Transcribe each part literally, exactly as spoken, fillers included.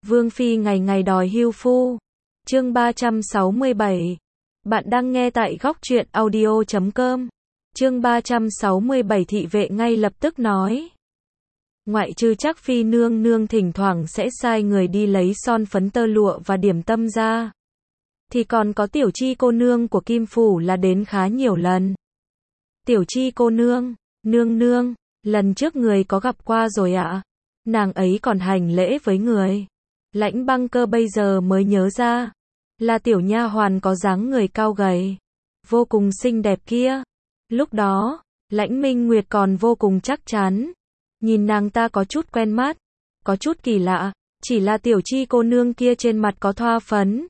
Vương Phi ngày ngày đòi hưu phu. Chương ba trăm sáu mươi bảy. Bạn đang nghe tại góc truyện audio chấm com. Chương ba trăm sáu mươi bảy thị vệ ngay lập tức nói. Ngoại trừ Trác Phi nương nương thỉnh thoảng sẽ sai người đi lấy son phấn tơ lụa và điểm tâm ra. Thì còn có Tiểu Chi cô nương của Kim Phủ là đến khá nhiều lần. Tiểu Chi cô nương, nương nương, lần trước người có gặp qua rồi ạ. À? Nàng ấy còn hành lễ với người. Lãnh Băng Cơ bây giờ mới nhớ ra, là tiểu nha hoàn có dáng người cao gầy, vô cùng xinh đẹp kia. Lúc đó, Lãnh Minh Nguyệt còn vô cùng chắc chắn, nhìn nàng ta có chút quen mắt, có chút kỳ lạ, chỉ là Tiểu Chi cô nương kia trên mặt có thoa phấn,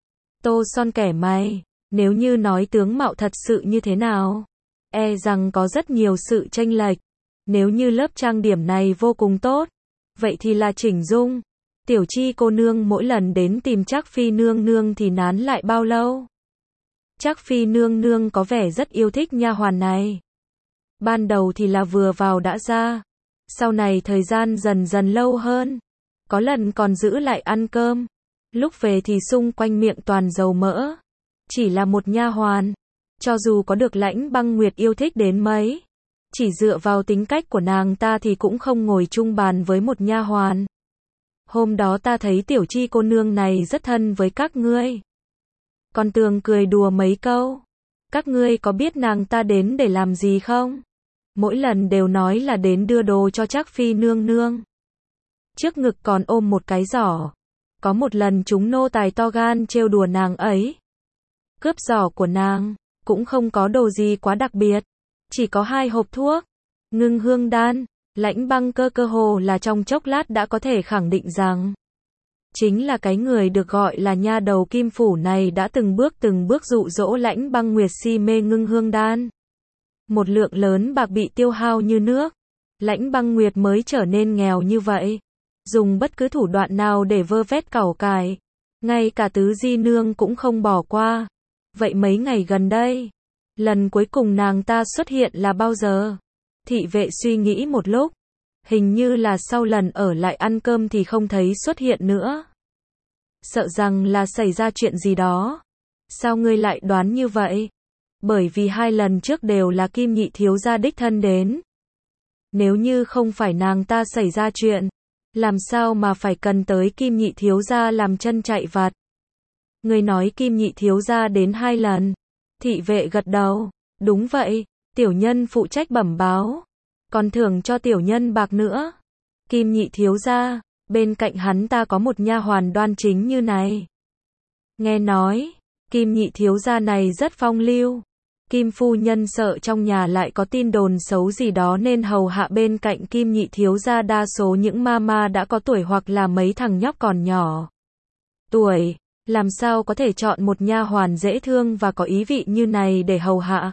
tô son kẻ mày, nếu như nói tướng mạo thật sự như thế nào, e rằng có rất nhiều sự chênh lệch. Nếu như lớp trang điểm này vô cùng tốt, vậy thì là chỉnh dung. Tiểu Chi cô nương mỗi lần đến tìm Trác Phi nương nương thì nán lại bao lâu? Trác Phi nương nương có vẻ rất yêu thích nha hoàn này. Ban đầu thì là vừa vào đã ra, sau này thời gian dần dần lâu hơn, có lần còn giữ lại ăn cơm, lúc về thì xung quanh miệng toàn dầu mỡ. Chỉ là một nha hoàn, cho dù có được Lãnh Băng Nguyệt yêu thích đến mấy, chỉ dựa vào tính cách của nàng ta thì cũng không ngồi chung bàn với một nha hoàn. Hôm đó ta thấy Tiểu Chi cô nương này rất thân với các ngươi. Còn tường cười đùa mấy câu. Các ngươi có biết nàng ta đến để làm gì không? Mỗi lần đều nói là đến đưa đồ cho Trác Phi nương nương. Trước ngực còn ôm một cái giỏ. Có một lần chúng nô tài to gan trêu đùa nàng ấy. Cướp giỏ của nàng, cũng không có đồ gì quá đặc biệt. Chỉ có hai hộp thuốc, ngưng hương đan. Lãnh Băng Cơ cơ hồ là trong chốc lát đã có thể khẳng định rằng chính là cái người được gọi là nha đầu Kim Phủ này đã từng bước từng bước dụ dỗ Lãnh Băng Nguyệt si mê ngưng hương đan. Một lượng lớn bạc bị tiêu hao như nước, Lãnh Băng Nguyệt mới trở nên nghèo như vậy. Dùng bất cứ thủ đoạn nào để vơ vét cẩu cải, ngay cả Tứ Di Nương cũng không bỏ qua. Vậy mấy ngày gần đây, lần cuối cùng nàng ta xuất hiện là bao giờ? Thị vệ suy nghĩ một lúc, hình như là sau lần ở lại ăn cơm thì không thấy xuất hiện nữa. Sợ rằng là xảy ra chuyện gì đó. Sao ngươi lại đoán như vậy? Bởi vì hai lần trước đều là Kim nhị thiếu gia đích thân đến. Nếu như không phải nàng ta xảy ra chuyện, làm sao mà phải cần tới Kim nhị thiếu gia làm chân chạy vặt? Ngươi nói Kim nhị thiếu gia đến hai lần. Thị vệ gật đầu, đúng vậy. Tiểu nhân phụ trách bẩm báo, còn thưởng cho tiểu nhân bạc nữa. Kim nhị thiếu gia, bên cạnh hắn ta có một nha hoàn đoan chính như này. Nghe nói, Kim nhị thiếu gia này rất phong lưu. Kim phu nhân sợ trong nhà lại có tin đồn xấu gì đó nên hầu hạ bên cạnh Kim nhị thiếu gia đa số những mama đã có tuổi hoặc là mấy thằng nhóc còn nhỏ tuổi, làm sao có thể chọn một nha hoàn dễ thương và có ý vị như này để hầu hạ.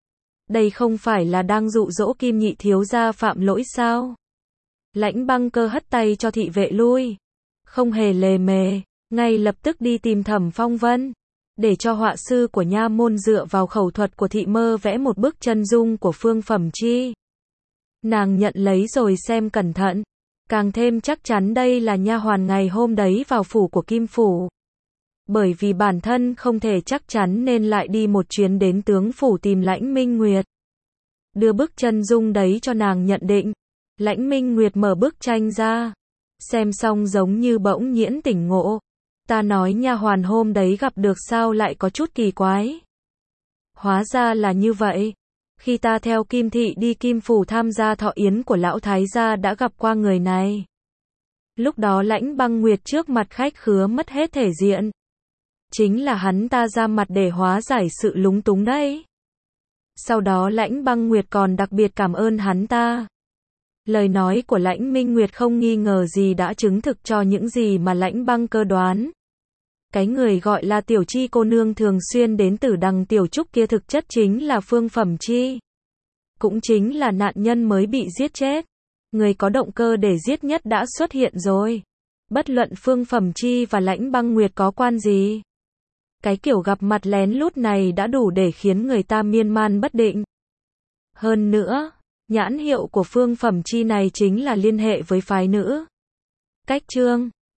Đây không phải là đang dụ dỗ Kim nhị thiếu gia phạm lỗi sao? Lãnh Băng Cơ hất tay cho thị vệ lui, không hề lề mề, ngay lập tức đi tìm Thẩm Phong Vân, để cho họa sư của nha môn dựa vào khẩu thuật của thị mơ vẽ một bức chân dung của Phương Phẩm Chi. Nàng nhận lấy rồi xem cẩn thận, càng thêm chắc chắn đây là nha hoàn ngày hôm đấy vào phủ của Kim Phủ. Bởi vì bản thân không thể chắc chắn nên lại đi một chuyến đến tướng phủ tìm Lãnh Minh Nguyệt. Đưa bức chân dung đấy cho nàng nhận định. Lãnh Minh Nguyệt mở bức tranh ra, xem xong giống như bỗng nhiễn tỉnh ngộ. Ta nói nha hoàn hôm đấy gặp được sao lại có chút kỳ quái. Hóa ra là như vậy. Khi ta theo Kim Thị đi Kim Phủ tham gia thọ yến của lão thái gia đã gặp qua người này. Lúc đó Lãnh Băng Nguyệt trước mặt khách khứa mất hết thể diện. Chính là hắn ta ra mặt để hóa giải sự lúng túng đấy. Sau đó Lãnh Băng Nguyệt còn đặc biệt cảm ơn hắn ta. Lời nói của Lãnh Minh Nguyệt không nghi ngờ gì đã chứng thực cho những gì mà Lãnh Băng Cơ đoán. Cái người gọi là Tiểu Chi cô nương thường xuyên đến Tử Đằng Tiểu Trúc kia thực chất chính là Phương Phẩm Chi. Cũng chính là nạn nhân mới bị giết chết. Người có động cơ để giết nhất đã xuất hiện rồi. Bất luận Phương Phẩm Chi và Lãnh Băng Nguyệt có quan gì. Cái kiểu gặp mặt lén lút này đã đủ để khiến người ta miên man bất định. Hơn nữa, nhãn hiệu của Phương Phẩm Chi này chính là liên hệ với phái nữ. Cách trương,